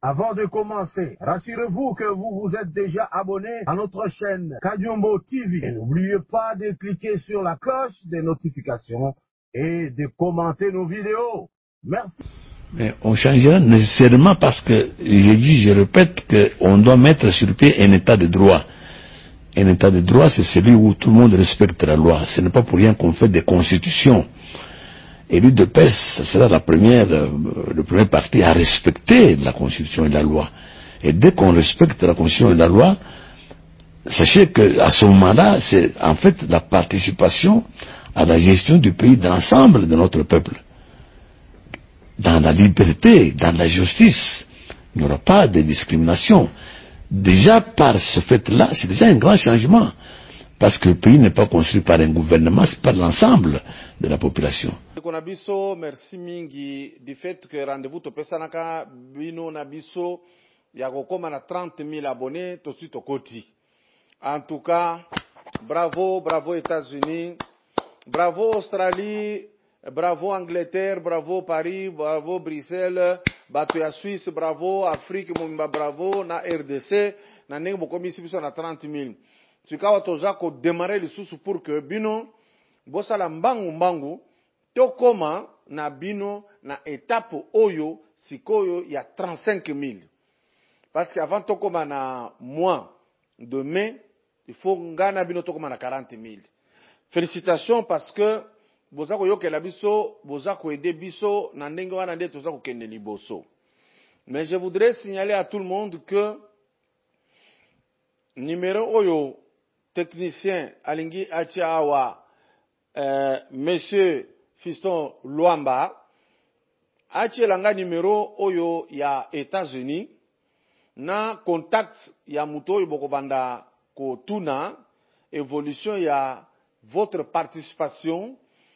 Avant de commencer, rassurez-vous que vous vous êtes déjà abonné à notre chaîne Kadiombo TV. Et n'oubliez pas de cliquer sur la cloche des notifications et de commenter nos vidéos. Merci. Mais on changera nécessairement parce que, je répète, qu'on doit mettre sur pied un état de droit. Un état de droit, c'est celui où tout le monde respecte la loi. Ce n'est pas pour rien qu'on fait des constitutions. Et l'UDPS, ce sera le premier parti à respecter la Constitution et la loi. Et dès qu'on respecte la Constitution et la loi, sachez qu'à ce moment-là, c'est en fait la participation à la gestion du pays de l'ensemble de notre peuple. Dans la liberté, dans la justice, il n'y aura pas de discrimination. Déjà par ce fait-là, c'est déjà un grand changement. Parce que le pays n'est pas construit par un gouvernement, c'est par l'ensemble de la population. Merci mingi du fait que rendez-vous topesanaka bino na biso ya kokoma na 30 000 abonnés to suite au koti. En tout cas, bravo, bravo États-Unis, bravo Australie, bravo Angleterre, bravo Paris, bravo Bruxelles, bato ya Suisse, bravo Afrique, mumba bravo na RDC, na ndenge bokomisi biso na 30 000. Sikawa toza ko démarrer lisusu pour que bino bosala mbangu tokoma na bino na étape oyo sikoyo ya 35 000. Parce qu'avant tokoma na mois de mai, il faut ngana bino tokoma na 40 000. Félicitations parce que boza ko yokela biso, boza ko aider biso na ndenge wana nde toza ko kende liboso. Mais je voudrais signaler à tout le monde que numéro oyo technicien alingi achiawa monsieur Fiston Luamba achielanga numéro oyo ya États-Unis na contact ya muto oyo bokobanda ko tuna évolution ya votre participation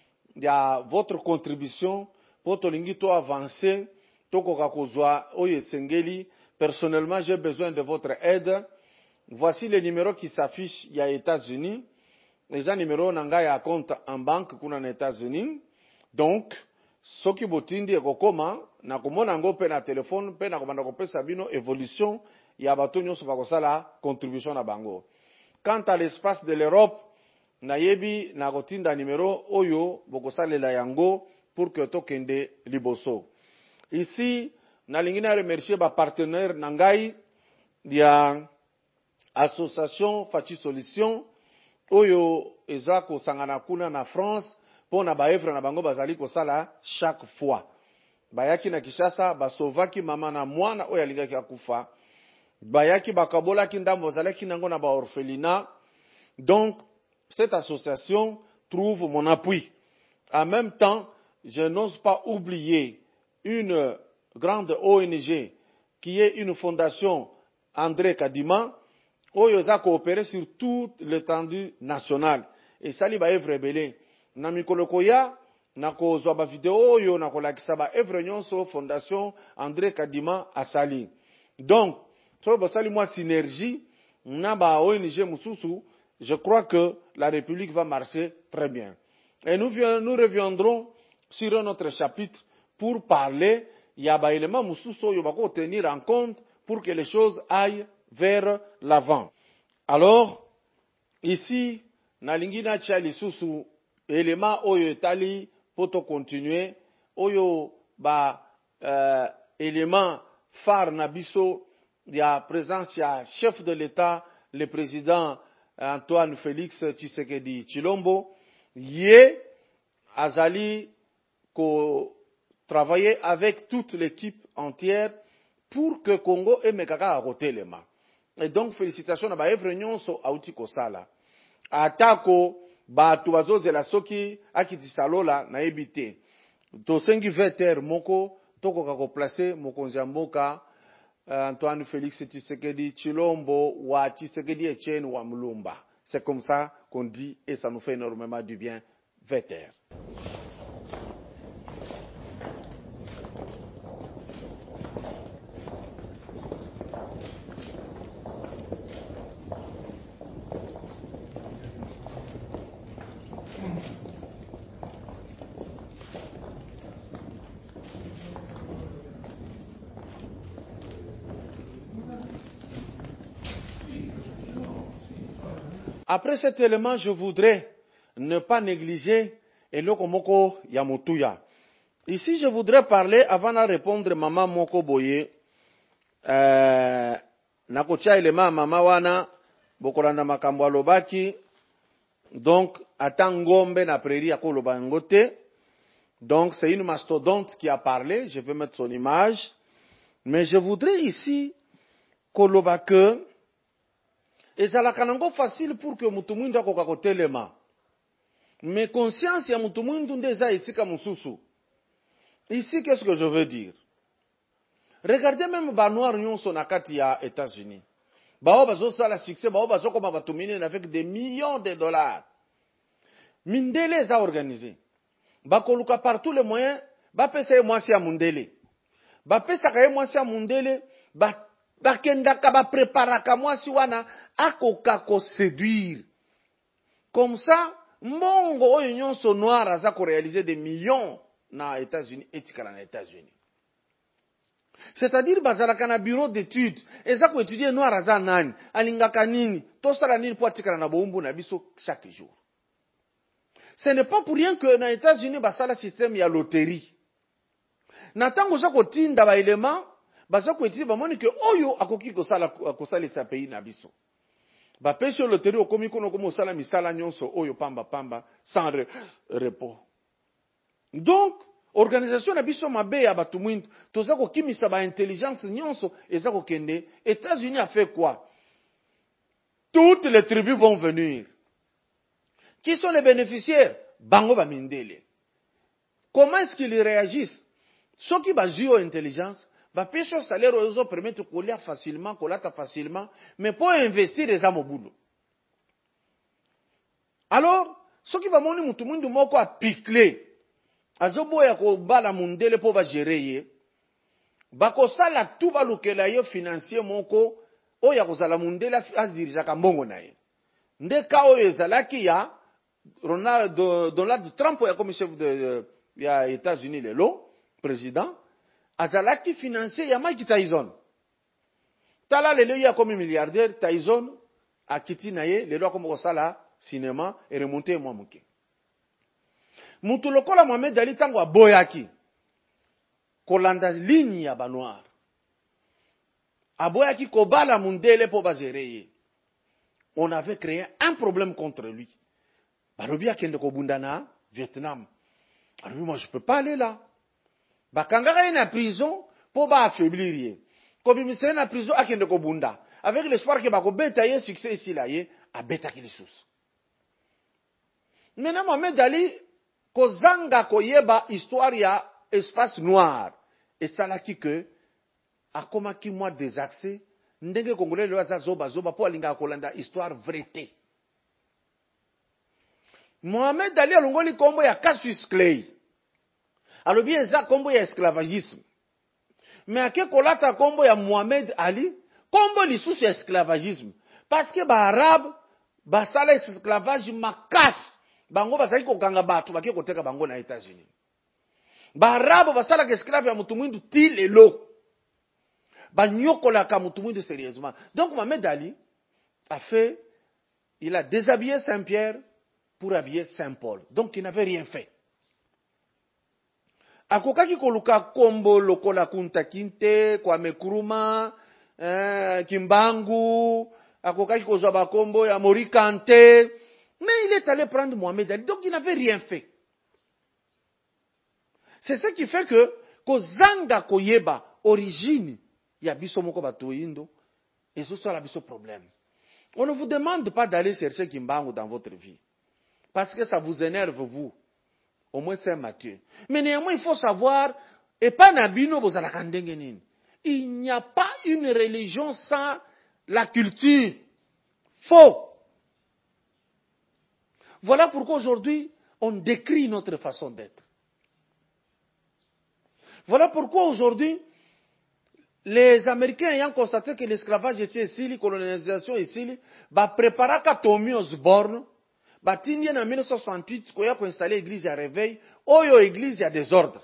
ya votre contribution pour tolingi to avancer tokoka kozwa oyo sengeli. Personnellement, j'ai besoin de votre aide. Voici les numéros qui s'affichent il y a États-Unis. Les numéros nanga ya compte en banque kuna na États-Unis. Donc, soki botindi ekokoma na komona ngo pe na téléphone pe na komanda kopesa bino évolution ya bato nyonso bakosala contribution na bango. Quant à l'espace de l'Europe, na yebi na kotinda numéro oyo bokosalela yango pour que tokende liboso. Ici, na lingina remercier ba partenaire nangai ya association Fachi Solution oyo eza ko sangana kuna na France pona ba evre na bango bazali ko sala chaque fois. Bayaki na Kishasa basovaki mama na mwana oyo alingaki akufa. Bayaki bakabola ki ndambo zalaki nango na ba orphelinat. Donc cette association trouve mon appui. En même temps, je n'ose pas oublier une grande ONG qui est une fondation André Kadima oyo za coopérer sur toute l'étendue nationale. Et sali ba evre belé. Na mikolo koya na kozwa ba vidéo oyo na kolakisa ba evre nyonso fondation André Kadima asali. Donc, so ba sali moi synergie na ba ONG mususu, je crois que la République va marcher très bien. Et nous reviendrons sur notre chapitre pour parler ya ba élément mususu oyo bako tenir en compte pour que les choses aillent vers l'avant. Alors, ici, na lingina chia lisusu, élément oyo etali, poto continuer, oyo ba élément phare na biso, ya présence ya chef de l'État, le président Antoine Félix Tshisekedi Tshilombo, yé azali ko travailler avec toute l'équipe entière pour que Congo emekaka akotelema. Et donc, félicitations à Baevre Nyonso Aouti Kosala. Atako, Batu Bazozela Soki, Akiti Salola, na ebite. To sengi veter moko, toko kako place, mokonzi mboka, Antoine Félix Tshisekedi Tshilombo, wa Tshisekedi Etienne wa Mulumba. C'est comme ça qu'on dit, et ça nous fait énormément du bien, veter. Après cet élément, je voudrais ne pas négliger Eloko Moko Yamutuya. Ici, je voudrais parler, avant de répondre Maman Moko Boye, Nakocha élément Mama Wana, Bokolanda Makambo Alobaki, donc, Atangombe na prairie à Kolobangote. Donc, c'est une mastodonte qui a parlé, je vais mettre son image. Mais je voudrais ici, Kolobake, et ça la kanango facile pour que Mutumundu akoka telema. Mais conscience ya Mutumundu déjà ici comme Mususu. Ici, qu'est-ce que je veux dire? Regardez même Banoir Nyonso Nakati ya États-Unis. Bao bazo ça la succès, bao bazo comme batumine avec des millions de dollars. Mindele les a organisé. Bakoluka par tous les moyens, ba pesa mwasi ya Mundele. Ba pesa ka mwasi ya Mundele, ba kendaka ba préparaka mwasi wana akoka ko séduire. Comme ça, mbongo oyo nyonso noir aza ko réaliser des millions na États-Unis, etikala na États-Unis. C'est-à-dire bazalaka na bureau d'études, eza ko étudier noir aza nani, alingaka nini, tosala nini po atikala na boumbu na biso chaque jour. Ce n'est pas pour rien que dans les États-Unis, basala système ya loterie. Natango za kotinda ba élément, baza ko étudier ba moni que oyo akoki kosala sa pays na biso. Ba pêche loterie okomi kono komo sala misala nyonso oyo pamba sans repos. Donc, organisation na biso mabe ya batu mwindu, toza ko kimisa ba intelligence nyonso eza ko kende. États-Unis a fait quoi? Toutes les tribus vont venir. Qui sont les bénéficiaires? Bango ba mindele. Comment est-ce qu'ils réagissent? Ceux qui basent sur intelligence, ba pêche salaire ozo permettre de coller facilement, colata facilement, mais pour investir les amo boulot. Alors, ceux qui va moni mutu mundu moko a piclé. Azobo ya ko bala mundele po ba gérer ye. Ba ko sala tout ba lukela yo financier moko o ya ko sala mundele as dirija ka mbongo na ye. Ndeka oyo ezalaki ya Donald Trump ya comme chef de ya États-Unis lelo président azalaki financier ya Mike Tyson. Tala lelo ya comme milliardaire Tyson akiti na ye lelo comme ko sala cinéma et remonter moi muke. Mutu lokola Mohamed Ali tango aboyaki kolanda ligne ya banoir. Aboyaki kobala mundele po bazereye. On avait créé un problème contre lui. Balobi akende ko bundana Vietnam. Alors moi je peux pas aller là. Bakangaka na prison pour ba affaiblir ye. Ko bimise na prison akende ko bunda. Avec l'espoir que bako beta ye succès ici là ye a beta ki lisusu. Maintenant Mohamed Ali ko zanga ko yeba histoire ya espace noir. Et ça là qui que akomaki moi désaxé ndenge congolais le aza zoba po alinga kolanda histoire vérité. Mohamed Ali alongoli kombo ya Cassius Clay. Alobi eza kombo ya esclavagisme. Mais ake kolata kombo ya Mohamed Ali, kombo lisusu ya esclavagisme. Parce que ba arabe basala esclavage makasi. Bango basaki kokanga batu baki koteka bango na États-Unis. Ba arabe basala esclave ya mutu mwindu ti lelo. Banyokola ka mutu mwindu sérieusement. Donc Mohamed Ali il a déshabillé Saint-Pierre pour habiller Saint-Paul. Donc il n'avait rien fait. Akokaki koluka kombo lokola kunta kinte, kwa mekuruma, kimbangu, akokaki kozwa ba kombo ya morikante. Mais il est allé prendre Mohamed Ali. Donc il n'avait rien fait. C'est ce qui fait que kozanga koyeba origine ya biso moko batoyindo et ce soit la biso problème. On ne vous demande pas d'aller chercher kimbangu dans votre vie. Parce que ça vous énerve, vous. Au moins Saint Matthieu. Mais néanmoins, il faut savoir, et pas nabino bozalaka ndenge nini. Il n'y a pas une religion sans la culture. Faux. Voilà pourquoi aujourd'hui, on décrit notre façon d'être. Voilà pourquoi aujourd'hui, les Américains ayant constaté que l'esclavage ici, la colonisation ici, préparer qu'à Tommy Osborne, batindi en 1968, qu'on a installé l'église à réveil, oyo église à désordre.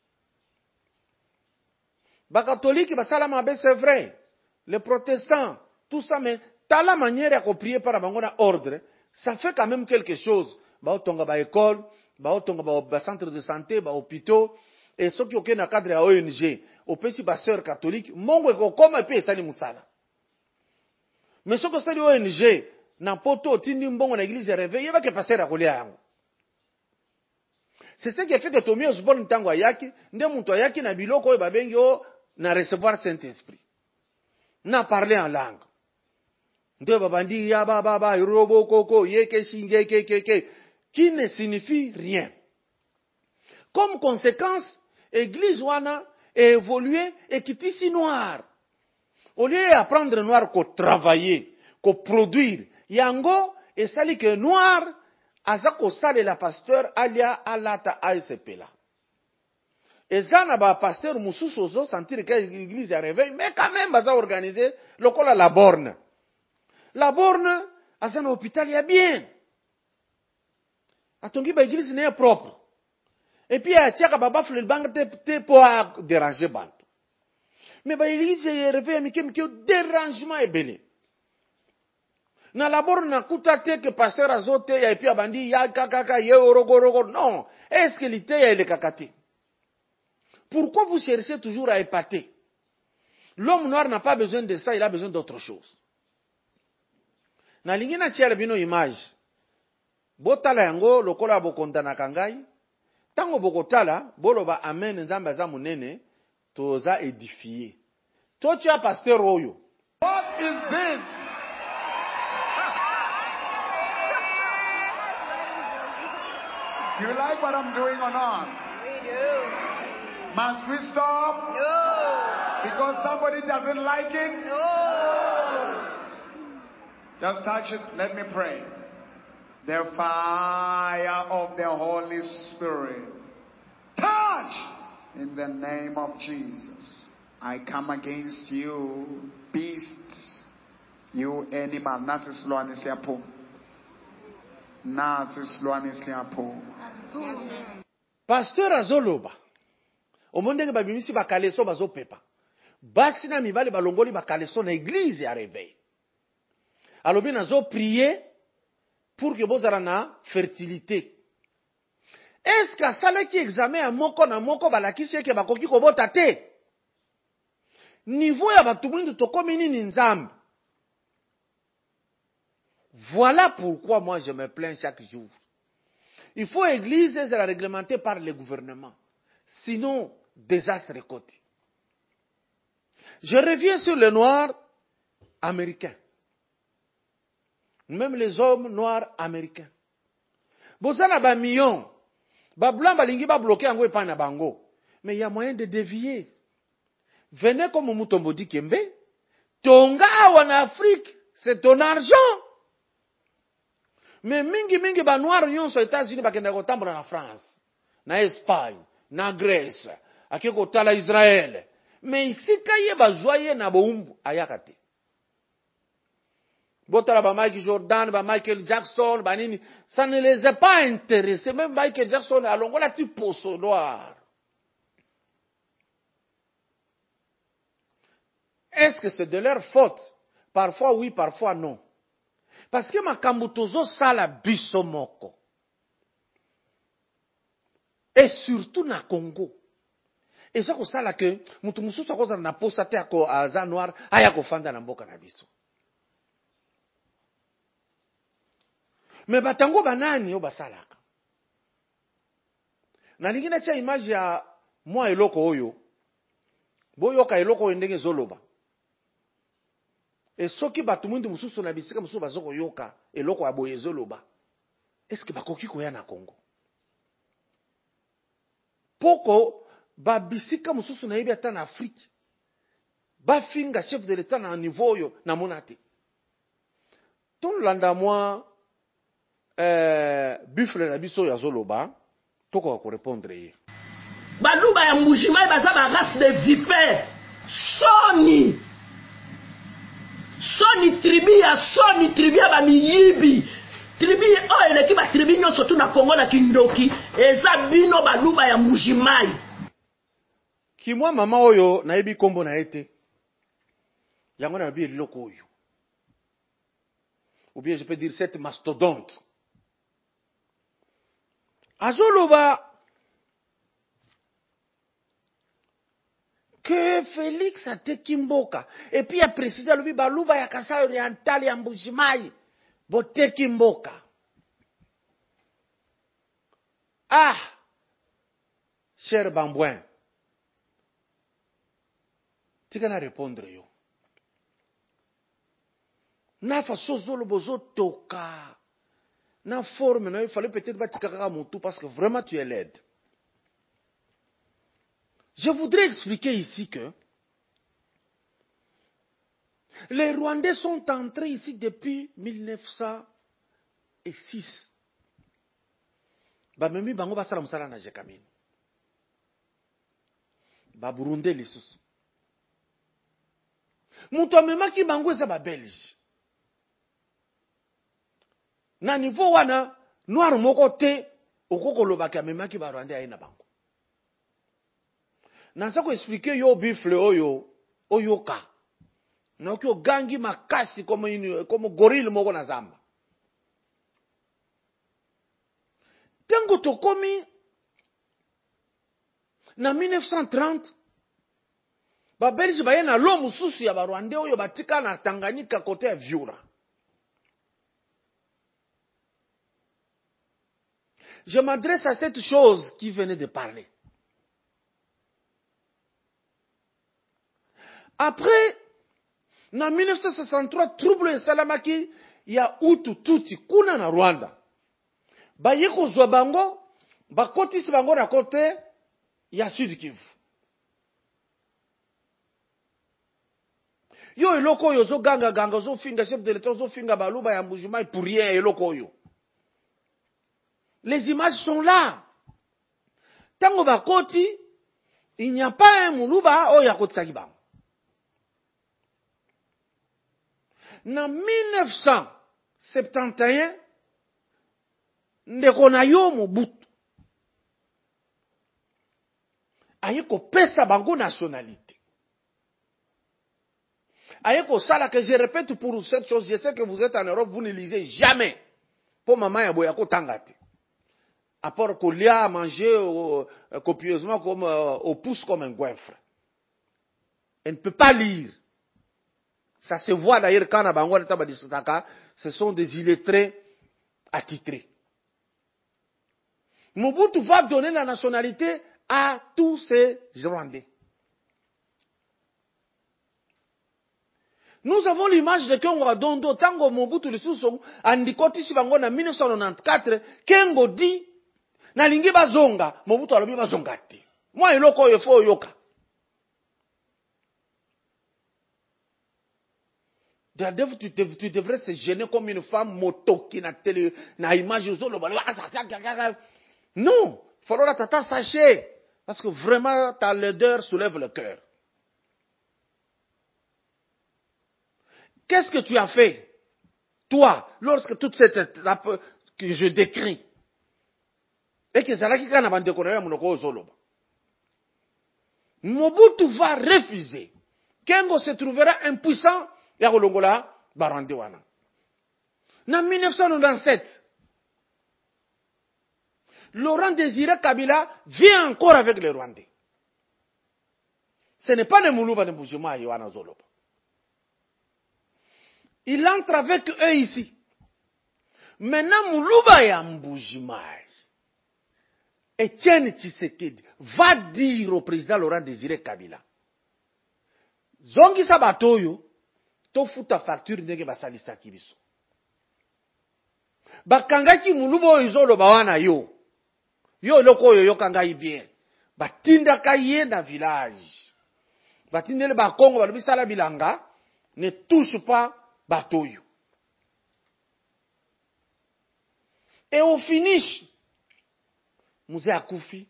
Catholiques, c'est vrai. Les protestants, tout ça, mais t'as la manière à prier par abangona ordre, ça fait quand même quelque chose. Baotonga ba école, baotonga ba centre de santé, ba hôpitaux, et ceux qui ont un cadre à ONG, au petit ba sœur catholique, mongo eko koma pe sali musala. Mais ceux qui sont ONG, na poto tindi mbongo na église réveillé, va que passer à kolia yango. C'est ce qui a fait que Tommy Osborne ntango ayaki, nde muntu ayaki na biloko oyo babengi o na recevoir Saint-Esprit. Na parler en langue. Nde babandi ya ba robo koko yeke shinge ke qui ne signifie rien. Comme conséquence, église wana est évolué et kitisi noir. Au lieu d'apprendre noir qu'au travailler, qu'au produire, yango et sali que noir azako sale la pasteur alia alata ASP là. Et ça n'a pas pasteur mususu zo sentir que l'église a réveillé, mais quand même baza organisé lokola la borne. La borne a un hôpital ya bien. Atongi ba église n'est propre. Et puis a tiaka baba fleur bang te pour déranger bantu. Mais ba église est réveillé mais que dérangement est belé. Na labor na kuta te que pasteur azote ya et puis abandi ya kakaka ye orogorogo. Non, est-ce que l'ité ya le kakati? Pourquoi vous cherchez toujours à épater? L'homme noir n'a pas besoin de ça, il a besoin d'autre chose. Na lingina tiala bino image. Botala yango lokola bokonda na kangai. Tango bokotala boloba amen nzamba za munene toza édifié. Tocha pasteur oyo. What is this? Do you like what I'm doing or not? We do. Must we stop? No. Because somebody doesn't like it? No. Just touch it. Let me pray. The fire of the Holy Spirit. Touch! In the name of Jesus. I come against you, beasts, you animal. Nasis lo anisiapo. Nasis lo anisiapo. Pasteur azoloba. Omondenge babimisi bakaleso bazopepa. Basi na mibali balongoli bakaleso na église ya réveil. Alobi nazo prier pour que bozala na fertilité. Est-ce que ça qui examen à moko na moko balakisi ke bakoki kobota te? Niveau ya batu mwindu tokomi nini nzambe? Voilà pourquoi moi je me plains chaque jour. Il faut l'église être réglementée par le gouvernement. Sinon, désastre côté. Je reviens sur les noirs américains. Même les hommes noirs américains. Bozana ba million. Ba blanc balingi ba bloquer yango epa na bango. Mais il y a moyen de dévier. Venez comme Mutombo Dikembe. Tonga en Afrique, c'est ton argent. Mais mingi ba noir nyonso États-Unis bakenda kotambula na France, na Espagne, na Grèce, akeko tala Israël. Mais ici kaye bazwaye na boumbu ayakate. Botala ba Michael Jordan, ba Michael Jackson, ba nini, ça ne les a pas intéressés. Même Michael Jackson alongola ti poso noir. Est-ce que c'est de leur faute? Parfois oui, parfois non. Parce que makambo tozo sala biso moko. Et surtout na Congo. Et ça ko sala que mutu mususu akoza na posa te ako aza noir aya ko fanda na mboka na biso. Mais batango banani yo basalaka. Na lingina cha image ya mwa eloko oyo. Boyoka eloko oyo ndenge zoloba. Et soki batu mwindu mususu na bisika mususu bazoko yoka eloko aboye zoloba. Est-ce que bakoki koya na Congo? Poko ba bisika mususu na yebi ata na Afrique. Ba finga chef de l'État na niveau yo na monate. Ton landa moi buffle na biso ya zoloba toko ko répondre ye. Baluba ya mbujimai baza ba race de vipère. Soni tribu ya ba miyibi. Tribu eleki ba tribu nyonso tu na Congo na Kindoki eza bino baluba ya mbujimai. Kimwa mama oyo na yebi kombo na ete. Yango na bi eloko oyo. ou bien je peux dire cette mastodonte. Azoloba, que Félix a tekimboka. Et puis il a précisé, lui, baluba ya Kasai Oriental ya Mbujimayi, bo tekimboka. Ah, cher Bambouin, tu vas répondre yo. Na façon zolo bozo toka. Na forme, il fallait peut-être battre kaka mon tout parce que vraiment tu es laide. Je voudrais expliquer ici que les Rwandais sont entrés ici depuis 1906. Bamemi bango basala musala na jekamini. Ba Burundi lisusu. Mutu amemaki bango eza ba Belge. Na niveau wana noir moko te okokolobaki amemaki ba Rwandais aye na bango. Nansa ko expliquer yo bifle oyoka. Noki ogangi makasi comme gorille moko na zamba. Tango tokomi na 1930 ba Belge baye na lo mususu ya ba Rwandais oyo batika na Tanganyika côté ya Viura. Je m'adresse à cette chose qui venait de parler. Après, en 1963, trouble et salamaki, il y a Hutu Tutsi, kuna na Rwanda. Bayeko zwa bango, bakotisi bango na kote, ya Sud Kivu. Yo eloko yo zo ganga zo finga chef de l'État, zo finga baluba ya Mbujimayi pour rien eloko yo. Les images sont là. Tango bakoti, il n'y a pas un muluba oya kotsaki bango. En 1971, ndeko na yo Mobutu aye kopesa bango nationalité. Aye kosala que je répète pour cette chose, je sais que vous êtes en Europe, vous ne lisez jamais. Pour maman ya boya ko tangate. À part kolia manger copieusement comme au pouce comme un goinfre. Elle ne peut pas lire. Ça se voit d'ailleurs quand ce sont des illettrés attitrés. Mobutu va donner la nationalité à tous ces Rwandais. Nous avons l'image de Kengo Dondo, Tango Mobutu le Soussong, Andikoti Sibango en 1994, Kengo dit, Nalingi Bazonga, Mobutu alobi Bazongati. Moi, eloko yofo yoka. Tu devrais se gêner comme une femme moto qui n'a télé, n'a image aux autres. Non, il faudra tata sachez. Parce que vraiment, ta laideur soulève le cœur. Qu'est-ce que tu as fait, toi, lorsque toute cette étape que je décris, et que ça n'a qu'à pas décorer mon ozoloba. Mobutu va refuser. Kengo se trouvera impuissant. Ya kolongola Barwande wana. En 1997, Laurent Désiré Kabila vient encore avec les Rwandais. Ce n'est pas le Moulouba de Mbujimayi wana Zoloba. Il entre avec eux ici. Maintenant Moulouba ya Mbujimayi, Etienne Tshisekedi va dire au président Laurent Désiré Kabila, Zongi Sabatoyo, to futa facture ndenge basalisa kibiso. Bakangaki mulubo izolo bawana yo. Yo loko yo kangai bien. Batinda kaye na village. Batindele ba Kongo balobi sala bilanga, ne touche pas batoyo. Et au finish, Mouze akufi.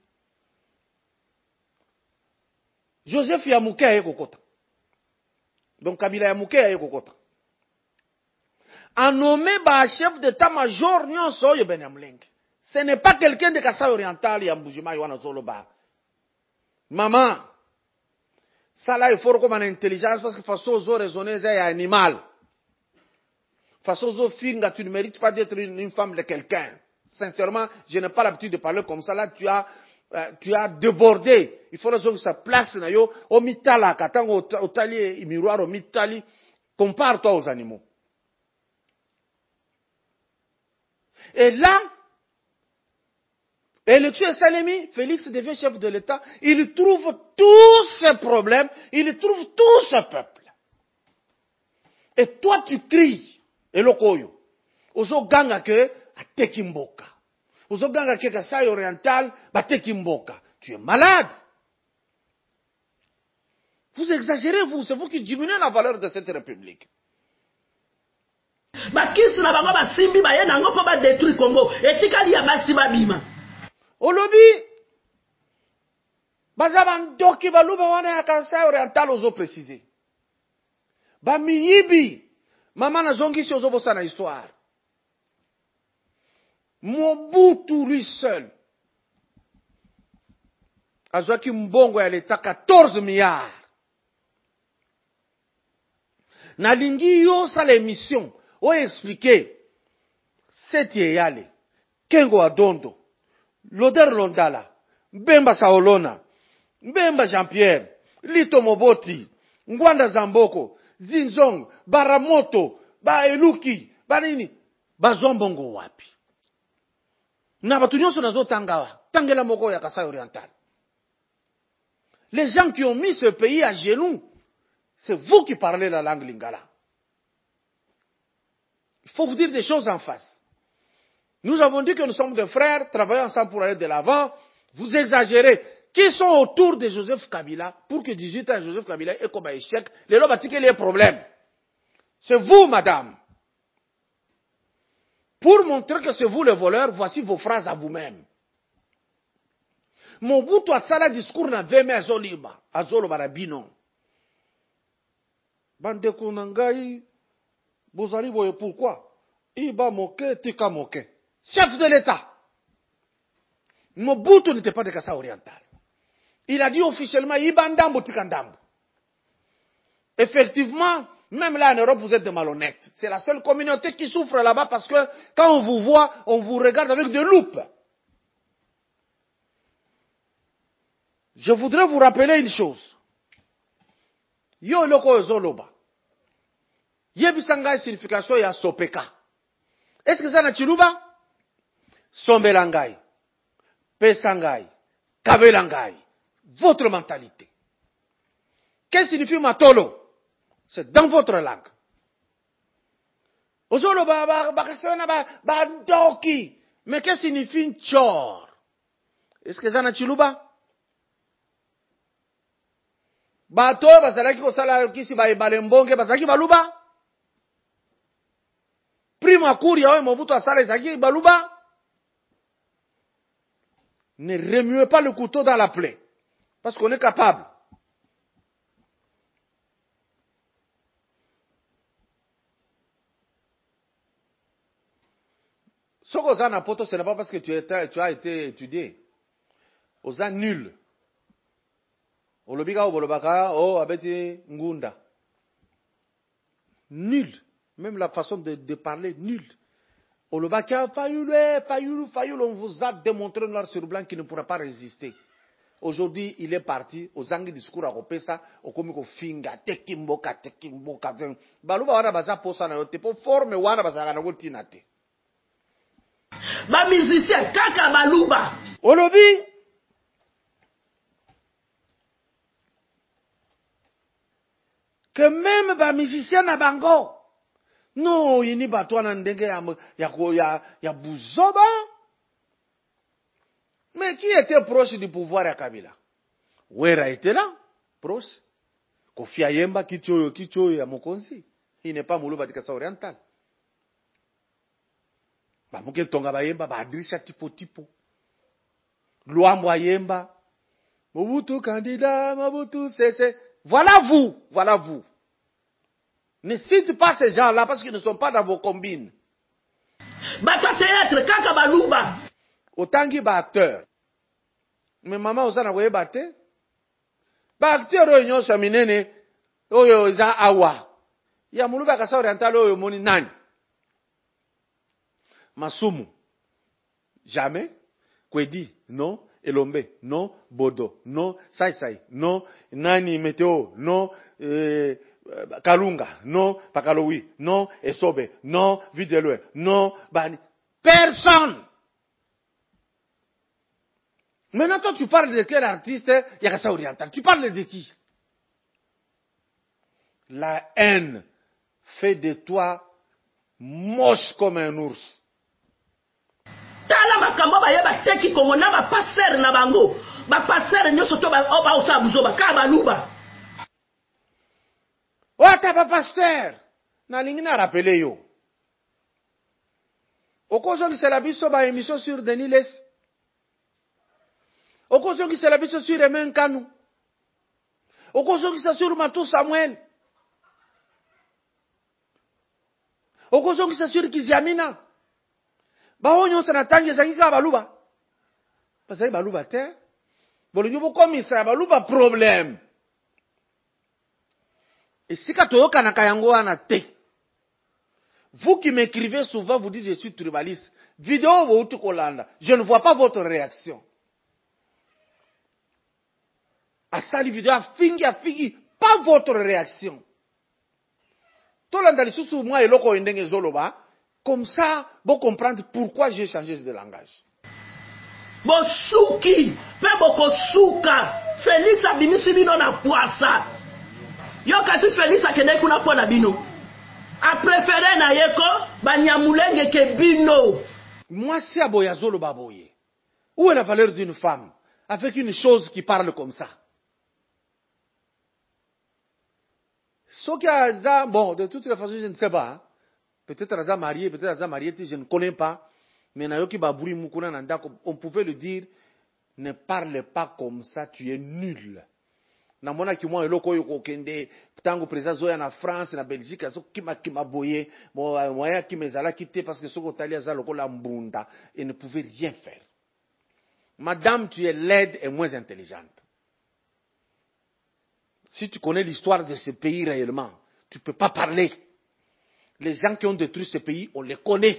Joseph Yamuke aye kokota. Donc Kabila Yamuke aye kokota. A nommé ba chef d'état-major nyonso yo Benyamulenge. Ce n'est pas quelqu'un de Kasai Oriental ya Mbujimayi wana Zoloba. Maman, ça là il faut comme une intelligence parce que façon zo raisonner c'est animal. Façon Zofinga, tu ne mérites pas d'être une femme de quelqu'un. Sincèrement, je n'ai pas l'habitude de parler comme ça. Là, tu as débordé. Il faut que ça place au mitala, katango au tali, au miroir au mitali. Compare-toi aux animaux. Et là, élection Salemi, Félix devient chef de l'État. Il trouve tous ces problèmes, il trouve tout ce peuple. Et toi, tu cries. Et le koyo. Ozo ganga ke ateki mboka. Ozo ganga ke Kasai oriental bateki mboka. Tu es malade. Vous exagérez, vous. C'est vous qui diminuez la valeur de cette république. Bakisi na bango basimbi baye nango po ba détruire Congo. Etikali ya basi babima. Olobi. Bazabandoki baluba wana ya Kasai oriental ozo préciser. Bamiyibi. Maman na zongi si ozo bossa na histoire. Mobutu lui seul. Azwaki mbongo ya l'État 14 milliards. Nalingi yo sa l'émission. O expliquer. Seti eyale. Kengo Adondo. Loder Londala. Mbemba Saolona. Mbemba Jean-Pierre. Lito Moboti. Ngwanda Zamboko. Zinzong. Baramoto. Baeluki. Banini. Bazombongo wapi. Na batu nyonso nazo tangawa. Tangela moko ya Kasai oriental. Les gens qui ont mis ce pays à genoux, c'est vous qui parlez la langue lingala. Il faut vous dire des choses en face. Nous avons dit que nous sommes des frères, travaillons ensemble pour aller de l'avant. Vous exagérez. Qui sont autour de Joseph Kabila pour que 18 ans Joseph Kabila ait comme un échec? Les lois bâtis qu'il y ait problème. C'est vous, madame. Pour montrer que c'est vous le voleur, voici vos phrases à vous-même. Mobutu asala discours na veme azoliba, azolo barabino. Bandeko nangai, bozali boye pourquoi? Iba moke, tika moke. Chef de l'État. Mobutu n'était pas de Kasai oriental. Il a dit officiellement, Iba ndambo, tika ndambo. Effectivement, même là en Europe, vous êtes des malhonnêtes. C'est la seule communauté qui souffre là-bas parce que quand on vous voit, on vous regarde avec des loupes. Je voudrais vous rappeler une chose. Yo loko zoloba. Yebisanga signification ya sopeka. Est-ce que ça na chiluba? Sombelangai. Pesangai. Kabelangai. Votre mentalité. Qu'est-ce que signifie matolo? C'est dans votre langue. Ozoloba ba doki. Mais qu'est-ce que signifie chor? Est-ce que ça na chiluba? Bato bazalaki kosala kisi baebale mbonge bazalaki baluba. Prima kuria oyo Mobutu asala ezalaki baluba. Ne remuez pas le couteau dans la plaie. Parce qu'on est capable. Ce qu'on a poto, ce n'est pas parce que tu as été étudié. Oza nul. Olobika obolobaka o abeti ngunda. Nul. Même la façon de parler, nul. Olobaka Fayulu, on vous a démontré noir sur blanc qu'il ne pourra pas résister. Aujourd'hui, il est parti aux angles discours à Ropesa, au komiko finga, tekimboka. Baluba wana baza posa na yote, po forme wana baza na gotinate. Ba musicien kaka baluba. Olobi que même ba musicien na bango no yini batwa na ndenge ya buzoba. Mais qui était proche du pouvoir à Kabila? Wera était là, proche. Kofi Ayemba kichoyo ya Mokonzi. Il n'est pas Moulouba de Kasai oriental. Ba muke tonga bayemba ba Adrissa tipo. Luambo Ayemba. Mobutu candidat, Mobutu c'est. Voilà vous. Ne cite pas ces gens-là parce qu'ils ne sont pas dans vos combines. Bata théâtre, kaka baluba. Otangi ba acteur. Mais maman osana boye bate. Ba acteur oyo nyoso minene oyo za awa. Ya Moulouba Kasai oriental oyo moni nani. Masumu, jamais. Kwedi, non. Elombe, non. Bodo, non. Sai, non. Nani Meteo, non. Kalunga, non. Pakaloui, non. Esobe, non. Videlue, non. Bani. Personne. Maintenant, toi, tu parles de quel artiste Yakasa Oriental. Tu parles de qui? La haine fait de toi moche comme un ours. Tala makambo bayeba teki kongo na ba passer na bango. Ba passer nyoso to ba oba osa buzoba ka baluba. Wata ba pasteur. Na lingi na rappeler yo. Okozo ki sela biso ba émission sur Denis Les. Okozo ki sela biso sur Emen Kanu. Okozo ki sela sur Matou Samuel. Okozo ki sela sur Kiziamina. Ba onyo sana tangi ezaki ka baluba. Parce que baluba te. Bolingo bo komisa baluba problème. Et si ka toyoka na kayango wana te. Vous qui m'écrivez souvent, vous dites je suis tribaliste. Vidéo vous kolanda. Je ne vois pas votre réaction. À ça les vidéos fingi pas votre réaction. Tolanda li susu moi eloko ndenge zoloba. Comme ça, vous comprendre pourquoi j'ai changé de langage. Bosuki, pe boko suka. Félix abimisi bino na poisa. Yo kasi Félix akende kuna po na bino. A préféré na yeko banyamulenge ke bino. Moi si aboyazolo baboye. Où est la valeur d'une femme avec une chose qui parle comme ça? Ce qui a bon, de toutes les façons, je ne sais pas. Hein. Peut-être Raza marié, peut-être Raza marié, je ne connais pas. Mais Nayoki Babouri Mukuna Nanda, on pouvait le dire, ne parle pas comme ça, tu es nul. Namona ki mwa eloko yoko kende, tango président zoya na France, na Belgique, aso kima boye, moya ki mezala kite parce que soko tali aza loko la mbunda, et ne pouvait rien faire. Madame, tu es laide et moins intelligente. Si tu connais l'histoire de ce pays réellement, tu ne peux pas parler. Les gens qui ont détruit ce pays, on les connaît.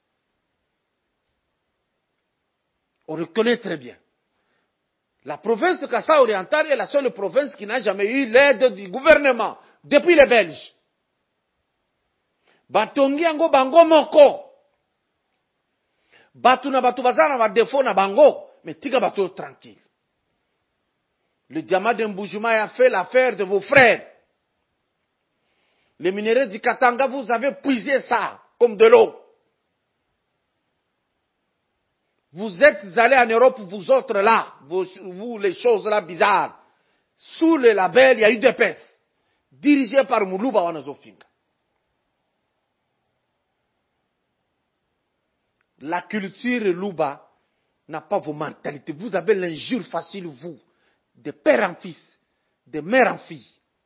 On le connaît très bien. La province de Kassa Oriental est la seule province qui n'a jamais eu l'aide du gouvernement, depuis les Belges. Batongi yango bango moko. Batu na batu bazana ba défaut na bango, mais tika batu tranquille. Le diamant d'Mbujumaï a fait l'affaire de vos frères. Les minéraux du Katanga, vous avez puisé ça comme de l'eau. Vous êtes allés en Europe, vous autres là, vous les choses là bizarres. Sous le label, il y a eu des PES, dirigés par Moulouba Wanazofinga. La culture Louba n'a pas vos mentalités. Vous avez l'injure facile, vous, de père en fils, de mère en fille.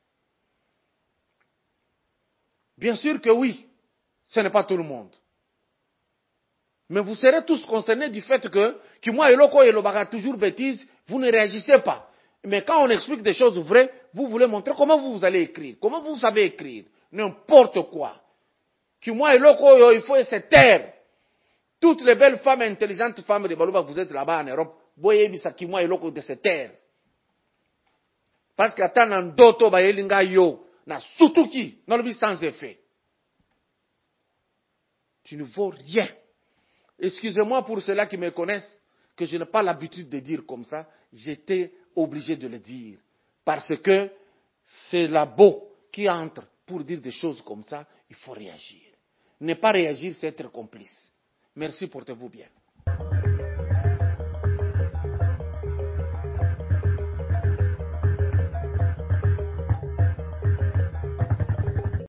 Bien sûr que oui, ce n'est pas tout le monde. Mais vous serez tous concernés du fait que moi et Loko et Lobaga toujours bêtises, vous ne réagissez pas. Mais quand on explique des choses vraies, vous voulez montrer comment vous allez écrire, comment vous savez écrire, n'importe quoi. Moi et Loko, il faut se taire. Toutes les belles femmes intelligentes, femmes de Balouba, vous êtes là-bas en Europe, voyez bisa Kimwa et Loko de se taire. Parce qu'attend un doto ba yelinga yo, na sutuki, non le sans effet. Tu ne vaux rien. Excusez-moi pour ceux-là qui me connaissent, que je n'ai pas l'habitude de dire comme ça. J'étais obligé de le dire. Parce que c'est la beau qui entre pour dire des choses comme ça, il faut réagir. Ne pas réagir, c'est être complice. Merci, portez-vous bien.